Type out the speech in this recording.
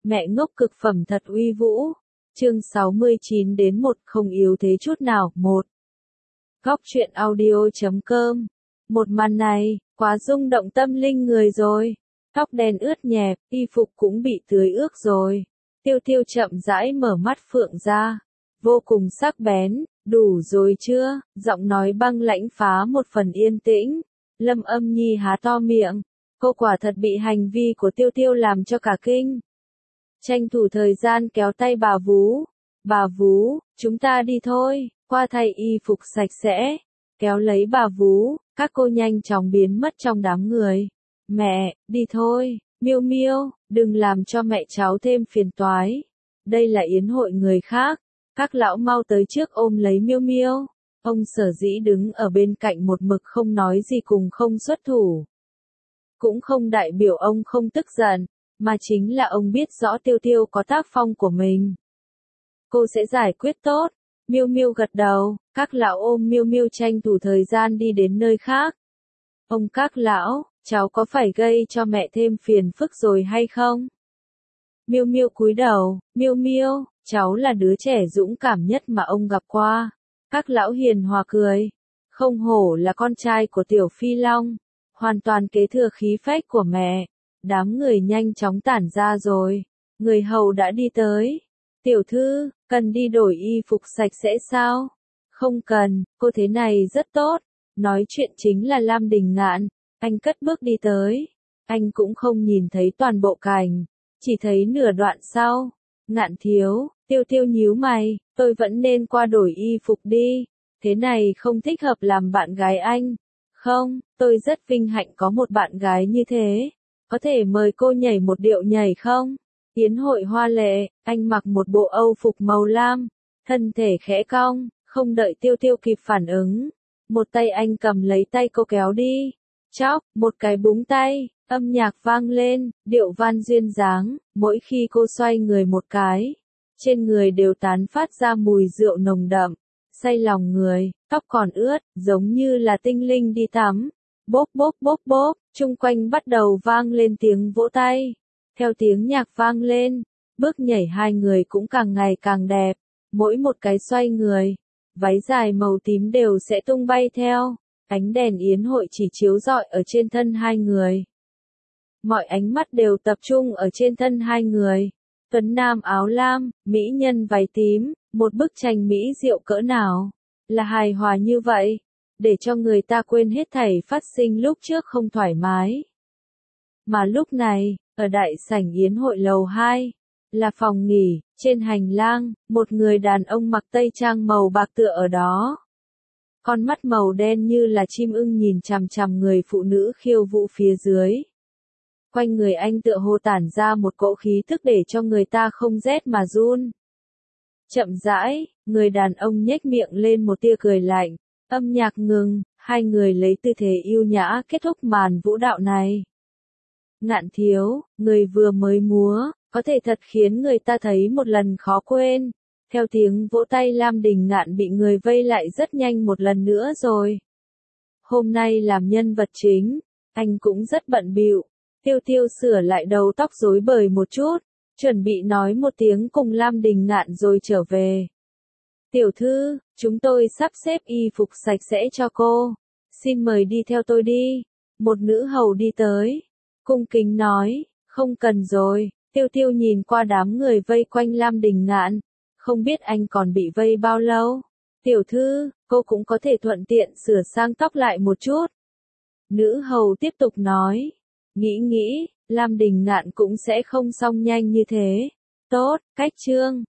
Mẹ ngốc cực phẩm thật uy vũ. Chương 69 đến 1 không yếu thế chút nào. 1. Góc truyện audio.com. Một màn này, quá rung động tâm linh người rồi. Tóc đen ướt nhẹp, y phục cũng bị tưới ướt rồi. Tiêu Tiêu chậm rãi mở mắt phượng ra. Vô cùng sắc bén, đủ rồi chưa? Giọng nói băng lãnh phá một phần yên tĩnh. Lâm Âm Nhi há to miệng. Cô quả thật bị hành vi của Tiêu Tiêu làm cho cả kinh. Tranh thủ thời gian kéo tay bà Vú. Bà Vú, chúng ta đi thôi, qua thay y phục sạch sẽ. Kéo lấy bà Vú, các cô nhanh chóng biến mất trong đám người. Mẹ, đi thôi, Miêu Miêu, đừng làm cho mẹ cháu thêm phiền toái. Đây là yến hội người khác. Các lão mau tới trước ôm lấy Miêu Miêu. Ông Sở Dĩ đứng ở bên cạnh một mực không nói gì cùng không xuất thủ. Cũng không đại biểu ông không tức giận, mà chính là ông biết rõ Tiêu Tiêu có tác phong của mình. Cô sẽ giải quyết tốt. Miêu Miêu gật đầu, các lão ôm Miêu Miêu tranh thủ thời gian đi đến nơi khác. Ông các lão, cháu có phải gây cho mẹ thêm phiền phức rồi hay không? Miêu Miêu cúi đầu, Miêu Miêu, cháu là đứa trẻ dũng cảm nhất mà ông gặp qua. Các lão hiền hòa cười. Không hổ là con trai của Tiểu Phi Long, hoàn toàn kế thừa khí phách của mẹ. Đám người nhanh chóng tản ra rồi. Người hầu đã đi tới. Tiểu thư, cần đi đổi y phục sạch sẽ sao? Không cần, cô thế này rất tốt. Nói chuyện chính là Lam Đình Ngạn. Anh cất bước đi tới. Anh cũng không nhìn thấy toàn bộ cảnh, chỉ thấy nửa đoạn sau. Ngạn thiếu, Tiêu Tiêu nhíu mày, tôi vẫn nên qua đổi y phục đi. Thế này không thích hợp làm bạn gái anh. Không, tôi rất vinh hạnh có một bạn gái như thế. Có thể mời cô nhảy một điệu nhảy không? Yến hội hoa lệ, anh mặc một bộ âu phục màu lam, thân thể khẽ cong, không đợi Tiêu Tiêu kịp phản ứng. Một tay anh cầm lấy tay cô kéo đi. Chóc, một cái búng tay, âm nhạc vang lên, điệu van duyên dáng, mỗi khi cô xoay người một cái. Trên người đều tán phát ra mùi rượu nồng đậm, say lòng người, tóc còn ướt, giống như là tinh linh đi tắm. Bốp bốp bốp bốp, chung quanh bắt đầu vang lên tiếng vỗ tay. Theo tiếng nhạc vang lên, bước nhảy hai người cũng càng ngày càng đẹp. Mỗi một cái xoay người, váy dài màu tím đều sẽ tung bay theo. Ánh đèn yến hội chỉ chiếu rọi ở trên thân hai người. Mọi ánh mắt đều tập trung ở trên thân hai người. Tuấn nam áo lam, mỹ nhân váy tím, một bức tranh mỹ diệu cỡ nào. Là hài hòa như vậy, để cho người ta quên hết thảy phát sinh lúc trước không thoải mái. Mà lúc này, ở đại sảnh yến hội lầu 2, là phòng nghỉ, trên hành lang, một người đàn ông mặc tây trang màu bạc tựa ở đó. Con mắt màu đen như là chim ưng nhìn chằm chằm người phụ nữ khiêu vũ phía dưới. Quanh người anh tựa hồ tản ra một cỗ khí tức để cho người ta không rét mà run. Chậm rãi, người đàn ông nhếch miệng lên một tia cười lạnh. Âm nhạc ngừng, hai người lấy tư thế yêu nhã kết thúc màn vũ đạo này. Ngạn thiếu, người vừa mới múa, có thể thật khiến người ta thấy một lần khó quên. Theo tiếng vỗ tay Lam Đình Ngạn bị người vây lại rất nhanh một lần nữa rồi. Hôm nay làm nhân vật chính, anh cũng rất bận bịu. Tiêu Tiêu sửa lại đầu tóc rối bời một chút, chuẩn bị nói một tiếng cùng Lam Đình Ngạn rồi trở về. Tiểu thư, chúng tôi sắp xếp y phục sạch sẽ cho cô. Xin mời đi theo tôi đi. Một nữ hầu đi tới. Cung kính nói, không cần rồi. Tiêu Tiêu nhìn qua đám người vây quanh Lam Đình Ngạn. Không biết anh còn bị vây bao lâu. Tiểu thư, cô cũng có thể thuận tiện sửa sang tóc lại một chút. Nữ hầu tiếp tục nói. Nghĩ, Lam Đình Ngạn cũng sẽ không xong nhanh như thế. Tốt, cách trương.